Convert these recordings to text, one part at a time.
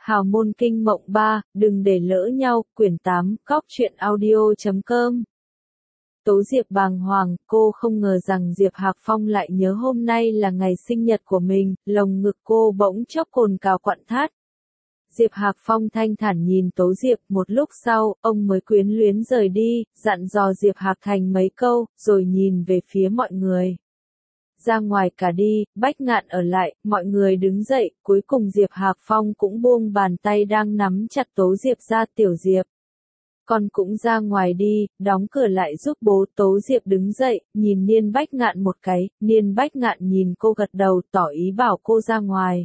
Hào môn kinh mộng 3, đừng để lỡ nhau, quyển 8, cóc truyện audio.com. Tố Diệp bàng hoàng, cô không ngờ rằng Diệp Hạc Phong lại nhớ hôm nay là ngày sinh nhật của mình, lồng ngực cô bỗng chốc cồn cào quặn thắt. Diệp Hạc Phong thanh thản nhìn Tố Diệp, một lúc sau, ông mới quyến luyến rời đi, dặn dò Diệp Hạc Thành mấy câu, rồi nhìn về phía mọi người. Ra ngoài cả đi, Bách Ngạn ở lại, mọi người đứng dậy, cuối cùng Diệp Hạc Phong cũng buông bàn tay đang nắm chặt Tố Diệp ra. Tiểu Diệp, con cũng ra ngoài đi, đóng cửa lại giúp bố. Tố Diệp đứng dậy, nhìn Niên Bách Ngạn một cái, Niên Bách Ngạn nhìn cô gật đầu tỏ ý bảo cô ra ngoài.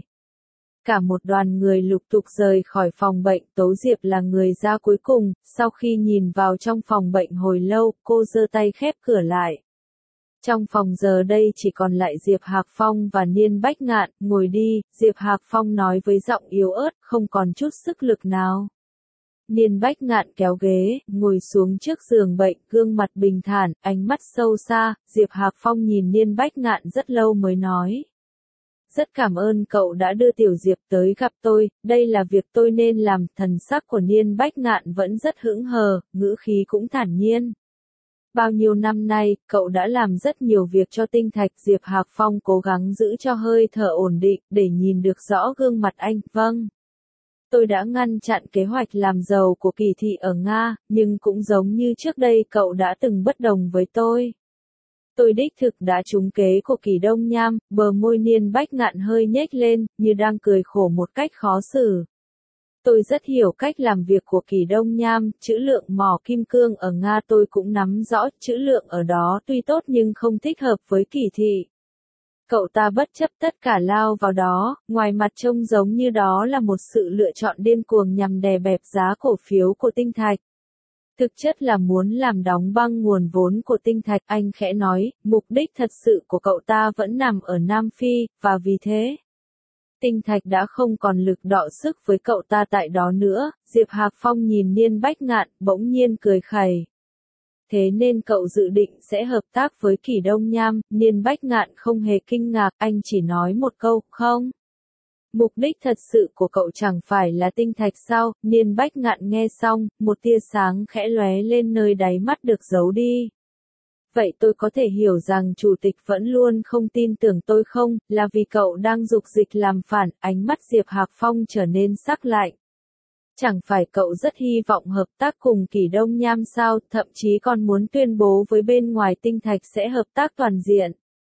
Cả một đoàn người lục tục rời khỏi phòng bệnh, Tố Diệp là người ra cuối cùng, sau khi nhìn vào trong phòng bệnh hồi lâu, cô giơ tay khép cửa lại. Trong phòng giờ đây chỉ còn lại Diệp Hạc Phong và Niên Bách Ngạn. Ngồi đi, Diệp Hạc Phong nói với giọng yếu ớt, không còn chút sức lực nào. Niên Bách Ngạn kéo ghế, ngồi xuống trước giường bệnh, gương mặt bình thản, ánh mắt sâu xa. Diệp Hạc Phong nhìn Niên Bách Ngạn rất lâu mới nói. Rất cảm ơn cậu đã đưa Tiểu Diệp tới gặp tôi, đây là việc tôi nên làm. Thần sắc của Niên Bách Ngạn vẫn rất hững hờ, ngữ khí cũng thản nhiên. Bao nhiêu năm nay, cậu đã làm rất nhiều việc cho Tinh Thạch. Diệp Hạc Phong cố gắng giữ cho hơi thở ổn định, để nhìn được rõ gương mặt anh. Vâng. Tôi đã ngăn chặn kế hoạch làm giàu của Kỳ Thị ở Nga, nhưng cũng giống như trước đây cậu đã từng bất đồng với tôi. Tôi đích thực đã trúng kế của Kỳ Đông Nham. Bờ môi Niên Bách Ngạn hơi nhếch lên, như đang cười khổ một cách khó xử. Tôi rất hiểu cách làm việc của Kỳ Đông Nham, trữ lượng mỏ kim cương ở Nga tôi cũng nắm rõ, trữ lượng ở đó tuy tốt nhưng không thích hợp với Kỳ Thị. Cậu ta bất chấp tất cả lao vào đó, ngoài mặt trông giống như đó là một sự lựa chọn điên cuồng nhằm đè bẹp giá cổ phiếu của Tinh Thạch. Thực chất là muốn làm đóng băng nguồn vốn của Tinh Thạch. Anh khẽ nói, mục đích thật sự của cậu ta vẫn nằm ở Nam Phi, và vì thế Tinh Thạch đã không còn lực đọ sức với cậu ta tại đó nữa. Diệp Hạc Phong nhìn Niên Bách Ngạn, bỗng nhiên cười khẩy. Thế nên cậu dự định sẽ hợp tác với Kỳ Đông Nham. Niên Bách Ngạn không hề kinh ngạc, anh chỉ nói một câu, không. Mục đích thật sự của cậu chẳng phải là Tinh Thạch sao? Niên Bách Ngạn nghe xong, một tia sáng khẽ lóe lên nơi đáy mắt được giấu đi. Vậy tôi có thể hiểu rằng chủ tịch vẫn luôn không tin tưởng tôi không, là vì cậu đang dục dịch làm phản. Ánh mắt Diệp Hạc Phong trở nên sắc lạnh. Chẳng phải cậu rất hy vọng hợp tác cùng Kỳ Đông Nham sao, thậm chí còn muốn tuyên bố với bên ngoài Tinh Thạch sẽ hợp tác toàn diện.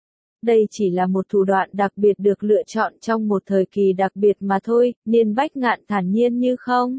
Đây chỉ là một thủ đoạn đặc biệt được lựa chọn trong một thời kỳ đặc biệt mà thôi. Niên Bách Ngạn thản nhiên như không.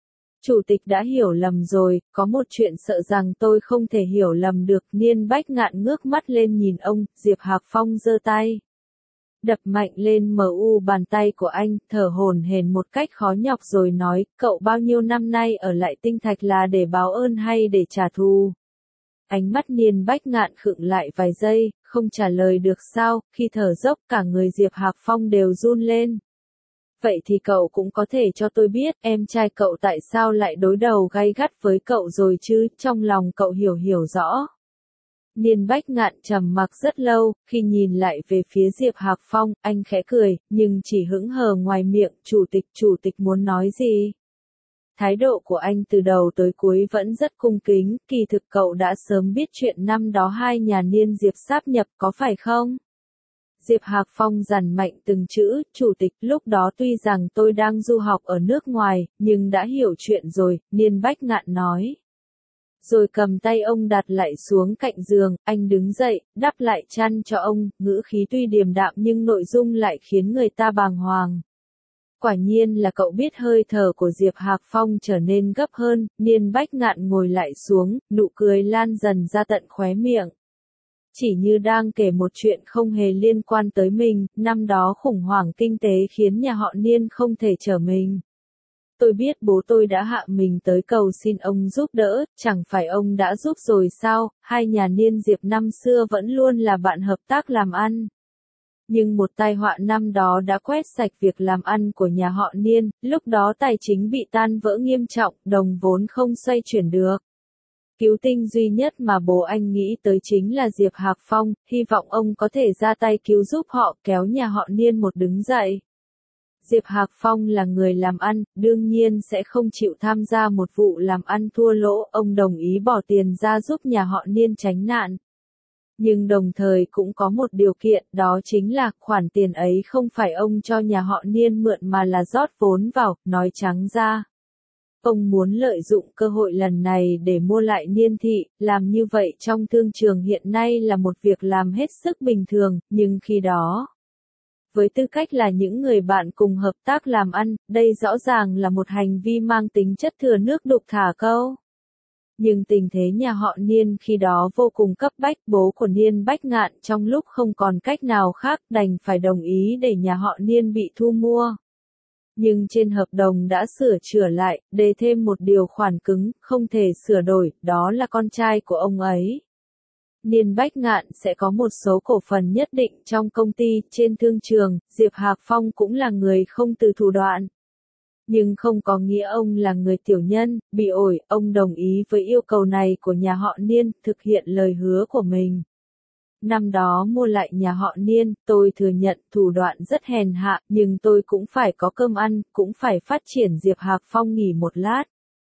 Chủ tịch đã hiểu lầm rồi, có một chuyện sợ rằng tôi không thể hiểu lầm được. Niên Bách Ngạn ngước mắt lên nhìn ông. Diệp Hạc Phong giơ tay, đập mạnh lên bàn tay của anh, thở hổn hển một cách khó nhọc rồi nói, cậu bao nhiêu năm nay ở lại Tinh Thạch là để báo ơn hay để trả thù? Ánh mắt Niên Bách Ngạn khựng lại vài giây, không trả lời được sao. Khi thở dốc cả người Diệp Hạc Phong đều run lên. Vậy thì cậu cũng có thể cho tôi biết, em trai cậu tại sao lại đối đầu gay gắt với cậu rồi chứ, trong lòng cậu hiểu rõ. Niên Bách Ngạn trầm mặc rất lâu, khi nhìn lại về phía Diệp Hạc Phong, anh khẽ cười, nhưng chỉ hững hờ ngoài miệng. Chủ tịch muốn nói gì? Thái độ của anh từ đầu tới cuối vẫn rất cung kính. Kỳ thực cậu đã sớm biết chuyện năm đó hai nhà Niên Diệp sáp nhập có phải không? Diệp Hạc Phong dằn mạnh từng chữ, chủ tịch, lúc đó tuy rằng tôi đang du học ở nước ngoài, nhưng đã hiểu chuyện rồi. Niên Bách Ngạn nói. Rồi cầm tay ông đặt lại xuống cạnh giường, anh đứng dậy, đắp lại chăn cho ông, ngữ khí tuy điềm đạm nhưng nội dung lại khiến người ta bàng hoàng. Quả nhiên là cậu biết. Hơi thở của Diệp Hạc Phong trở nên gấp hơn, Niên Bách Ngạn ngồi lại xuống, nụ cười lan dần ra tận khóe miệng. Chỉ như đang kể một chuyện không hề liên quan tới mình, năm đó khủng hoảng kinh tế khiến nhà họ Niên không thể trở mình. Tôi biết bố tôi đã hạ mình tới cầu xin ông giúp đỡ, chẳng phải ông đã giúp rồi sao? Hai nhà Niên Diệp năm xưa vẫn luôn là bạn hợp tác làm ăn. Nhưng một tai họa năm đó đã quét sạch việc làm ăn của nhà họ Niên, lúc đó tài chính bị tan vỡ nghiêm trọng, đồng vốn không xoay chuyển được. Cứu tinh duy nhất mà bố anh nghĩ tới chính là Diệp Hạc Phong, hy vọng ông có thể ra tay cứu giúp họ, kéo nhà họ Niên một đứng dậy. Diệp Hạc Phong là người làm ăn, đương nhiên sẽ không chịu tham gia một vụ làm ăn thua lỗ, ông đồng ý bỏ tiền ra giúp nhà họ Niên tránh nạn. Nhưng đồng thời cũng có một điều kiện, đó chính là khoản tiền ấy không phải ông cho nhà họ Niên mượn mà là rót vốn vào, nói trắng ra. Ông muốn lợi dụng cơ hội lần này để mua lại Niên thị, làm như vậy trong thương trường hiện nay là một việc làm hết sức bình thường, nhưng khi đó, với tư cách là những người bạn cùng hợp tác làm ăn, đây rõ ràng là một hành vi mang tính chất thừa nước đục thả câu. Nhưng tình thế nhà họ Niên khi đó vô cùng cấp bách, bố của Niên Bách Ngạn trong lúc không còn cách nào khác đành phải đồng ý để nhà họ Niên bị thu mua. Nhưng trên hợp đồng đã sửa chữa lại, đề thêm một điều khoản cứng, không thể sửa đổi, đó là con trai của ông ấy. Niên Bách Ngạn sẽ có một số cổ phần nhất định trong công ty, trên thương trường, Diệp Hạc Phong cũng là người không từ thủ đoạn. Nhưng không có nghĩa ông là người tiểu nhân, bị ổi, ông đồng ý với yêu cầu này của nhà họ Niên, thực hiện lời hứa của mình. Năm đó mua lại nhà họ Niên, tôi thừa nhận thủ đoạn rất hèn hạ, nhưng tôi cũng phải có cơm ăn, cũng phải phát triển. Diệp Hạc Phong nghỉ một lát.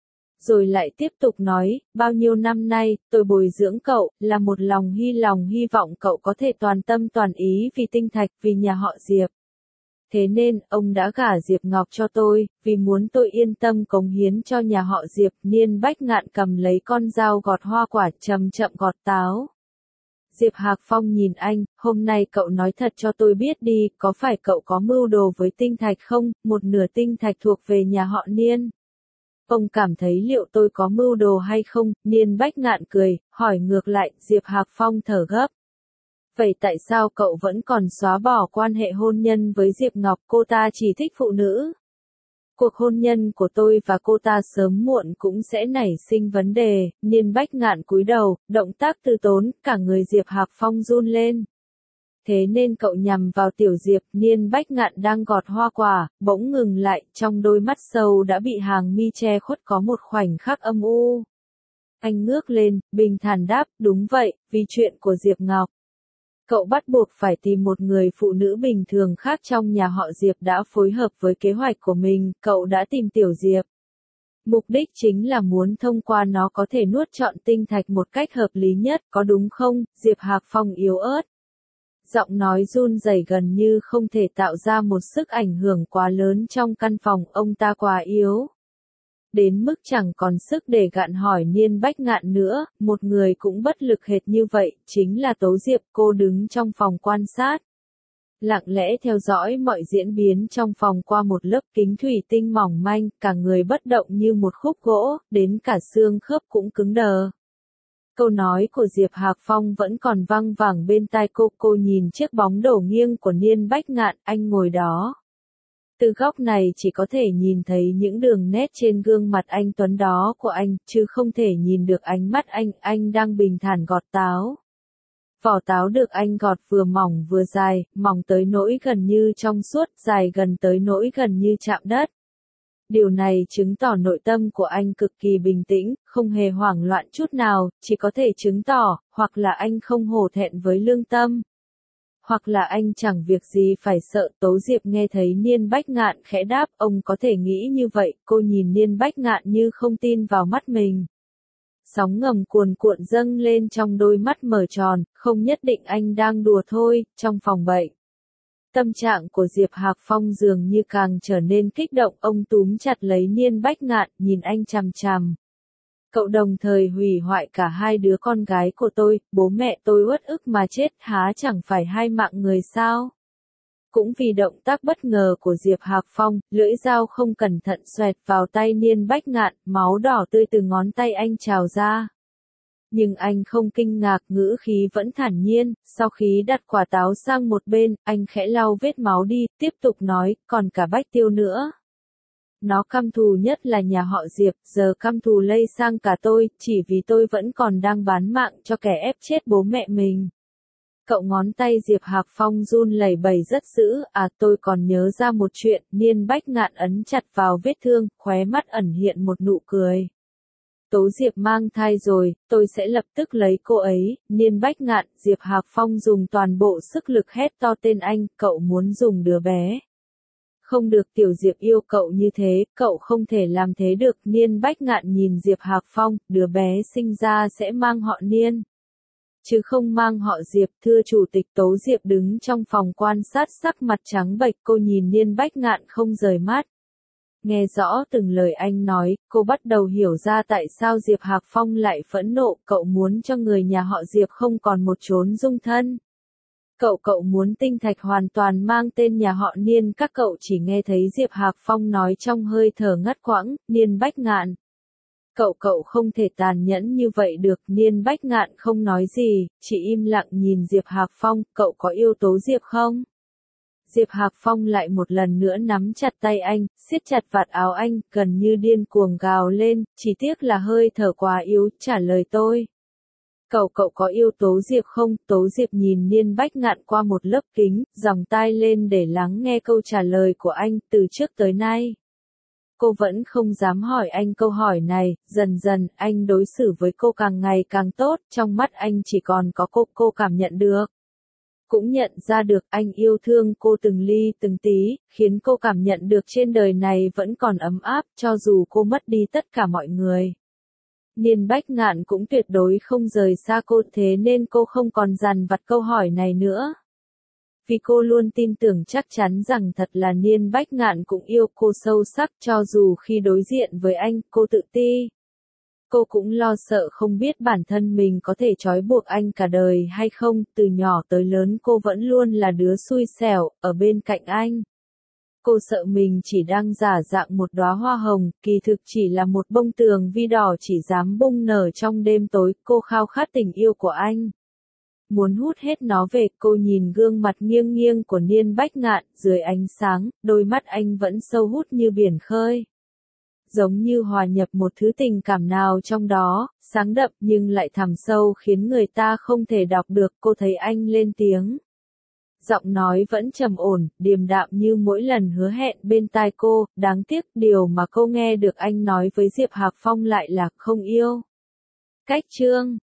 Rồi lại tiếp tục nói, bao nhiêu năm nay, tôi bồi dưỡng cậu, là một lòng hy vọng cậu có thể toàn tâm toàn ý vì Tinh Thạch, vì nhà họ Diệp. Thế nên, ông đã gả Diệp Ngọc cho tôi, vì muốn tôi yên tâm cống hiến cho nhà họ Diệp. Niên Bách Ngạn cầm lấy con dao gọt hoa quả, chậm chậm gọt táo. Diệp Hạc Phong nhìn anh, hôm nay cậu nói thật cho tôi biết đi, có phải cậu có mưu đồ với Tinh Thạch không, một nửa Tinh Thạch thuộc về nhà họ Niên. Ông cảm thấy liệu tôi có mưu đồ hay không? Niên Bách Ngạn cười, hỏi ngược lại. Diệp Hạc Phong thở gấp. Vậy tại sao cậu vẫn còn xóa bỏ quan hệ hôn nhân với Diệp Ngọc, cô ta chỉ thích phụ nữ? Cuộc hôn nhân của tôi và cô ta sớm muộn cũng sẽ nảy sinh vấn đề. Niên Bách Ngạn cúi đầu, động tác từ tốn, cả người Diệp Hạc Phong run lên. Thế nên cậu nhằm vào Tiểu Diệp. Niên Bách Ngạn đang gọt hoa quả, bỗng ngừng lại, trong đôi mắt sâu đã bị hàng mi che khuất có một khoảnh khắc âm u. Anh ngước lên, bình thản đáp, đúng vậy, vì chuyện của Diệp Ngọc. Cậu bắt buộc phải tìm một người phụ nữ bình thường khác trong nhà họ Diệp đã phối hợp với kế hoạch của mình, cậu đã tìm Tiểu Diệp. Mục đích chính là muốn thông qua nó có thể nuốt trọn Tinh Thạch một cách hợp lý nhất, có đúng không? Diệp Hạc Phong yếu ớt. Giọng nói run rẩy gần như không thể tạo ra một sức ảnh hưởng quá lớn trong căn phòng, ông ta quá yếu. Đến mức chẳng còn sức để gạn hỏi Niên Bách Ngạn nữa, một người cũng bất lực hệt như vậy, chính là Tố Diệp. Cô đứng trong phòng quan sát, lặng lẽ theo dõi mọi diễn biến trong phòng qua một lớp kính thủy tinh mỏng manh, cả người bất động như một khúc gỗ, đến cả xương khớp cũng cứng đờ. Câu nói của Diệp Hạc Phong vẫn còn văng vẳng bên tai cô nhìn chiếc bóng đổ nghiêng của Niên Bách Ngạn, anh ngồi đó. Từ góc này chỉ có thể nhìn thấy những đường nét trên gương mặt anh tuấn đó của anh, chứ không thể nhìn được ánh mắt anh đang bình thản gọt táo. Vỏ táo được anh gọt vừa mỏng vừa dài, mỏng tới nỗi gần như trong suốt, dài gần tới nỗi gần như chạm đất. Điều này chứng tỏ nội tâm của anh cực kỳ bình tĩnh, không hề hoảng loạn chút nào, chỉ có thể chứng tỏ, hoặc là anh không hổ thẹn với lương tâm. Hoặc là anh chẳng việc gì phải sợ. Tố Diệp nghe thấy Niên Bách Ngạn khẽ đáp, ông có thể nghĩ như vậy. Cô nhìn Niên Bách Ngạn như không tin vào mắt mình. Sóng ngầm cuồn cuộn dâng lên trong đôi mắt mở tròn, không nhất định anh đang đùa thôi. Trong phòng bệnh, tâm trạng của Diệp Hạc Phong dường như càng trở nên kích động, ông túm chặt lấy Niên Bách Ngạn, nhìn anh chằm chằm. Cậu đồng thời hủy hoại cả hai đứa con gái của tôi, bố mẹ tôi uất ức mà chết, há chẳng phải hai mạng người sao? Cũng vì động tác bất ngờ của Diệp Hạc Phong, lưỡi dao không cẩn thận xoẹt vào tay Niên Bách Ngạn, máu đỏ tươi từ ngón tay anh trào ra. Nhưng anh không kinh ngạc, ngữ khí vẫn thản nhiên, sau khi đặt quả táo sang một bên, anh khẽ lau vết máu đi, tiếp tục nói, còn cả Bách Tiêu nữa. Nó căm thù nhất là nhà họ Diệp, giờ căm thù lây sang cả tôi, chỉ vì tôi vẫn còn đang bán mạng cho kẻ ép chết bố mẹ mình. Cậu ngón tay Diệp Hạc Phong run lẩy bẩy rất dữ, tôi còn nhớ ra một chuyện. Niên Bách Ngạn ấn chặt vào vết thương, khóe mắt ẩn hiện một nụ cười. Tố Diệp mang thai rồi, tôi sẽ lập tức lấy cô ấy. Niên Bách Ngạn, Diệp Hạc Phong dùng toàn bộ sức lực hét to tên anh, cậu muốn dùng đứa bé. Không được, Tiểu Diệp yêu cậu như thế, cậu không thể làm thế được. Niên Bách Ngạn nhìn Diệp Hạc Phong, đứa bé sinh ra sẽ mang họ Niên, chứ không mang họ Diệp. Thưa chủ tịch. Tố Diệp đứng trong phòng quan sát, sắc mặt trắng bệch, cô nhìn Niên Bách Ngạn không rời mắt. Nghe rõ từng lời anh nói, cô bắt đầu hiểu ra tại sao Diệp Hạc Phong lại phẫn nộ. Cậu muốn cho người nhà họ Diệp không còn một chốn dung thân. Cậu muốn Tinh Thạch hoàn toàn mang tên nhà họ Niên. Các cậu chỉ nghe thấy Diệp Hạc Phong nói trong hơi thở ngắt quãng, Niên Bách Ngạn. Cậu không thể tàn nhẫn như vậy được. Niên Bách Ngạn không nói gì, chỉ im lặng nhìn Diệp Hạc Phong. Cậu có yêu Tố Diệp không? Diệp Hạc Phong lại một lần nữa nắm chặt tay anh, siết chặt vạt áo anh, gần như điên cuồng gào lên, chỉ tiếc là hơi thở quá yếu. Trả lời tôi. Cậu có yêu Tố Diệp không? Tố Diệp nhìn Niên Bách Ngạn qua một lớp kính, giòng tai lên để lắng nghe câu trả lời của anh. Từ trước tới nay, cô vẫn không dám hỏi anh câu hỏi này. Dần dần, anh đối xử với cô càng ngày càng tốt, trong mắt anh chỉ còn có cô cảm nhận được. Cũng nhận ra được anh yêu thương cô từng ly từng tí, khiến cô cảm nhận được trên đời này vẫn còn ấm áp, cho dù cô mất đi tất cả mọi người. Niên Bách Ngạn cũng tuyệt đối không rời xa cô, thế nên cô không còn dằn vặt câu hỏi này nữa. Vì cô luôn tin tưởng chắc chắn rằng thật là Niên Bách Ngạn cũng yêu cô sâu sắc, cho dù khi đối diện với anh, cô tự ti. Cô cũng lo sợ không biết bản thân mình có thể trói buộc anh cả đời hay không. Từ nhỏ tới lớn cô vẫn luôn là đứa xui xẻo, ở bên cạnh anh. Cô sợ mình chỉ đang giả dạng một đóa hoa hồng, kỳ thực chỉ là một bông tường vi đỏ chỉ dám bung nở trong đêm tối. Cô khao khát tình yêu của anh, muốn hút hết nó về. Cô nhìn gương mặt nghiêng nghiêng của Niên Bách Ngạn, dưới ánh sáng, đôi mắt anh vẫn sâu hút như biển khơi. Giống như hòa nhập một thứ tình cảm nào trong đó, sáng đậm nhưng lại thẳm sâu khiến người ta không thể đọc được. Cô thấy anh lên tiếng. Giọng nói vẫn trầm ổn, điềm đạm như mỗi lần hứa hẹn bên tai cô. Đáng tiếc, điều mà cô nghe được anh nói với Diệp Hạc Phong lại là không yêu. Cách chương